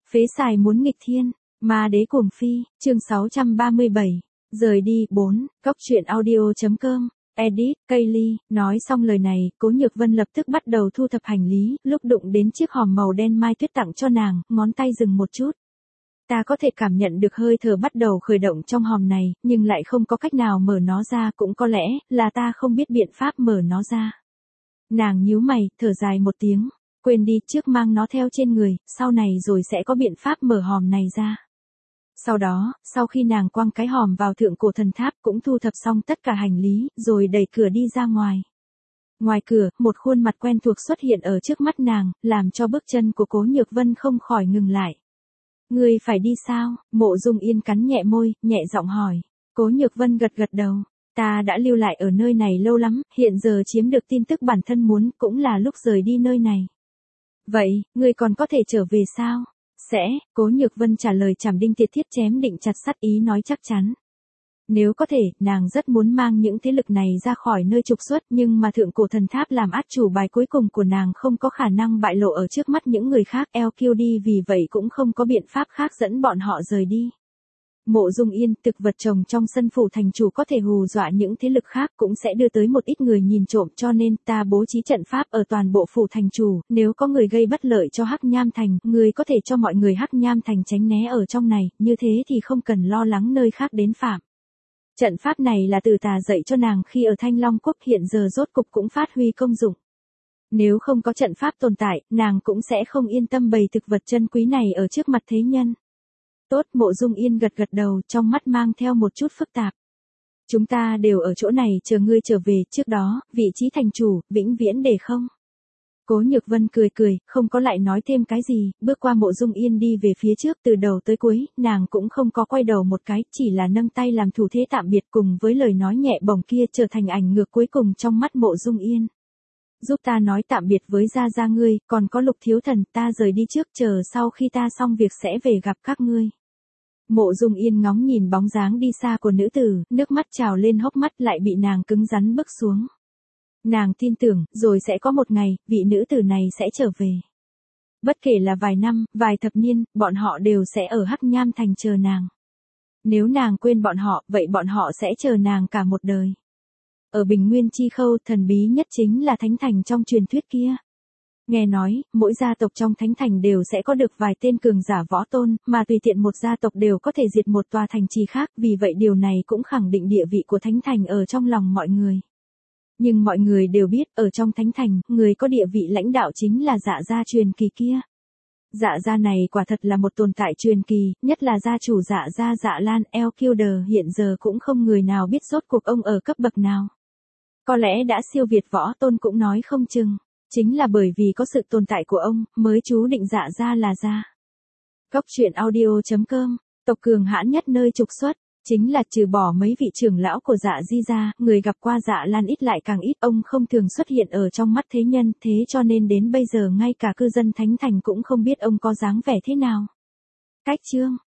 Phế xài muốn nghịch thiên, ma đế cuồng phi, chương 637, rời đi 4, cóc truyện audio.com, edit, Kaylee, nói xong lời này, Cố Nhược Vân lập tức bắt đầu thu thập hành lý, lúc đụng đến chiếc hòm màu đen Mai Tuyết tặng cho nàng, ngón tay dừng một chút. Ta có thể cảm nhận được hơi thở bắt đầu khởi động trong hòm này, nhưng lại không có cách nào mở nó ra, cũng có lẽ là ta không biết biện pháp mở nó ra. Nàng nhíu mày, thở dài một tiếng, quên đi, trước mang nó theo trên người, sau này rồi sẽ có biện pháp mở hòm này ra. Sau đó, sau khi nàng quăng cái hòm vào thượng cổ thần tháp cũng thu thập xong tất cả hành lý, rồi đẩy cửa đi ra ngoài. Ngoài cửa, một khuôn mặt quen thuộc xuất hiện ở trước mắt nàng, làm cho bước chân của Cố Nhược Vân không khỏi ngừng lại. Ngươi phải đi sao? Mộ Dung Yên cắn nhẹ môi, nhẹ giọng hỏi. Cố Nhược Vân gật gật đầu. Ta đã lưu lại ở nơi này lâu lắm, hiện giờ chiếm được tin tức bản thân muốn, cũng là lúc rời đi nơi này. Vậy, ngươi còn có thể trở về sao? Sẽ, Cố Nhược Vân trả lời chảm đinh tiệt thiết chém định chặt sắt ý nói chắc chắn. Nếu có thể, nàng rất muốn mang những thế lực này ra khỏi nơi trục xuất, nhưng mà thượng cổ thần tháp làm át chủ bài cuối cùng của nàng không có khả năng bại lộ ở trước mắt những người khác. LQD vì vậy cũng không có biện pháp khác dẫn bọn họ rời đi. Mộ Dung Yên, thực vật trồng trong sân phủ thành chủ có thể hù dọa những thế lực khác, cũng sẽ đưa tới một ít người nhìn trộm, cho nên ta bố trí trận pháp ở toàn bộ phủ thành chủ, nếu có người gây bất lợi cho Hắc Nham Thành, người có thể cho mọi người Hắc Nham Thành tránh né ở trong này, như thế thì không cần lo lắng nơi khác đến phạm. Trận pháp này là từ ta dạy cho nàng khi ở Thanh Long Quốc, hiện giờ rốt cục cũng phát huy công dụng. Nếu không có trận pháp tồn tại, nàng cũng sẽ không yên tâm bày thực vật chân quý này ở trước mặt thế nhân. Tốt, Mộ Dung Yên gật gật đầu, trong mắt mang theo một chút phức tạp. Chúng ta đều ở chỗ này chờ ngươi trở về, trước đó, vị trí thành chủ, vĩnh viễn để không. Cố Nhược Vân cười cười, không có lại nói thêm cái gì, bước qua Mộ Dung Yên đi về phía trước, từ đầu tới cuối, nàng cũng không có quay đầu một cái, chỉ là nâng tay làm thủ thế tạm biệt, cùng với lời nói nhẹ bổng kia trở thành ảnh ngược cuối cùng trong mắt Mộ Dung Yên. Giúp ta nói tạm biệt với gia gia ngươi, còn có Lục thiếu thần, ta rời đi trước, chờ sau khi ta xong việc sẽ về gặp các ngươi. Mộ Dung Yên ngóng nhìn bóng dáng đi xa của nữ tử, nước mắt trào lên hốc mắt lại bị nàng cứng rắn bức xuống. Nàng tin tưởng, rồi sẽ có một ngày, vị nữ tử này sẽ trở về. Bất kể là vài năm, vài thập niên, bọn họ đều sẽ ở Hắc Nham Thành chờ nàng. Nếu nàng quên bọn họ, vậy bọn họ sẽ chờ nàng cả một đời. Ở Bình Nguyên Chi Khâu, thần bí nhất chính là Thánh Thành trong truyền thuyết kia. Nghe nói, mỗi gia tộc trong Thánh Thành đều sẽ có được vài tên cường giả võ tôn, mà tùy tiện một gia tộc đều có thể diệt một tòa thành trì khác, vì vậy điều này cũng khẳng định địa vị của Thánh Thành ở trong lòng mọi người. Nhưng mọi người đều biết, ở trong Thánh Thành, người có địa vị lãnh đạo chính là Dạ gia truyền kỳ kia. Dạ gia này quả thật là một tồn tại truyền kỳ, nhất là gia chủ Dạ gia Dạ Lan Elkilder, hiện giờ cũng không người nào biết rốt cuộc ông ở cấp bậc nào. Có lẽ đã siêu việt võ tôn cũng nói không chừng. Chính là bởi vì có sự tồn tại của ông, mới chú định Dạ gia là gia. Cóc truyện audio.com, tộc cường hãn nhất nơi trục xuất, chính là trừ bỏ mấy vị trưởng lão của Dạ Di gia, người gặp qua Dạ Lan ít lại càng ít, ông không thường xuất hiện ở trong mắt thế nhân, thế cho nên đến bây giờ ngay cả cư dân Thánh Thành cũng không biết ông có dáng vẻ thế nào. Cách chương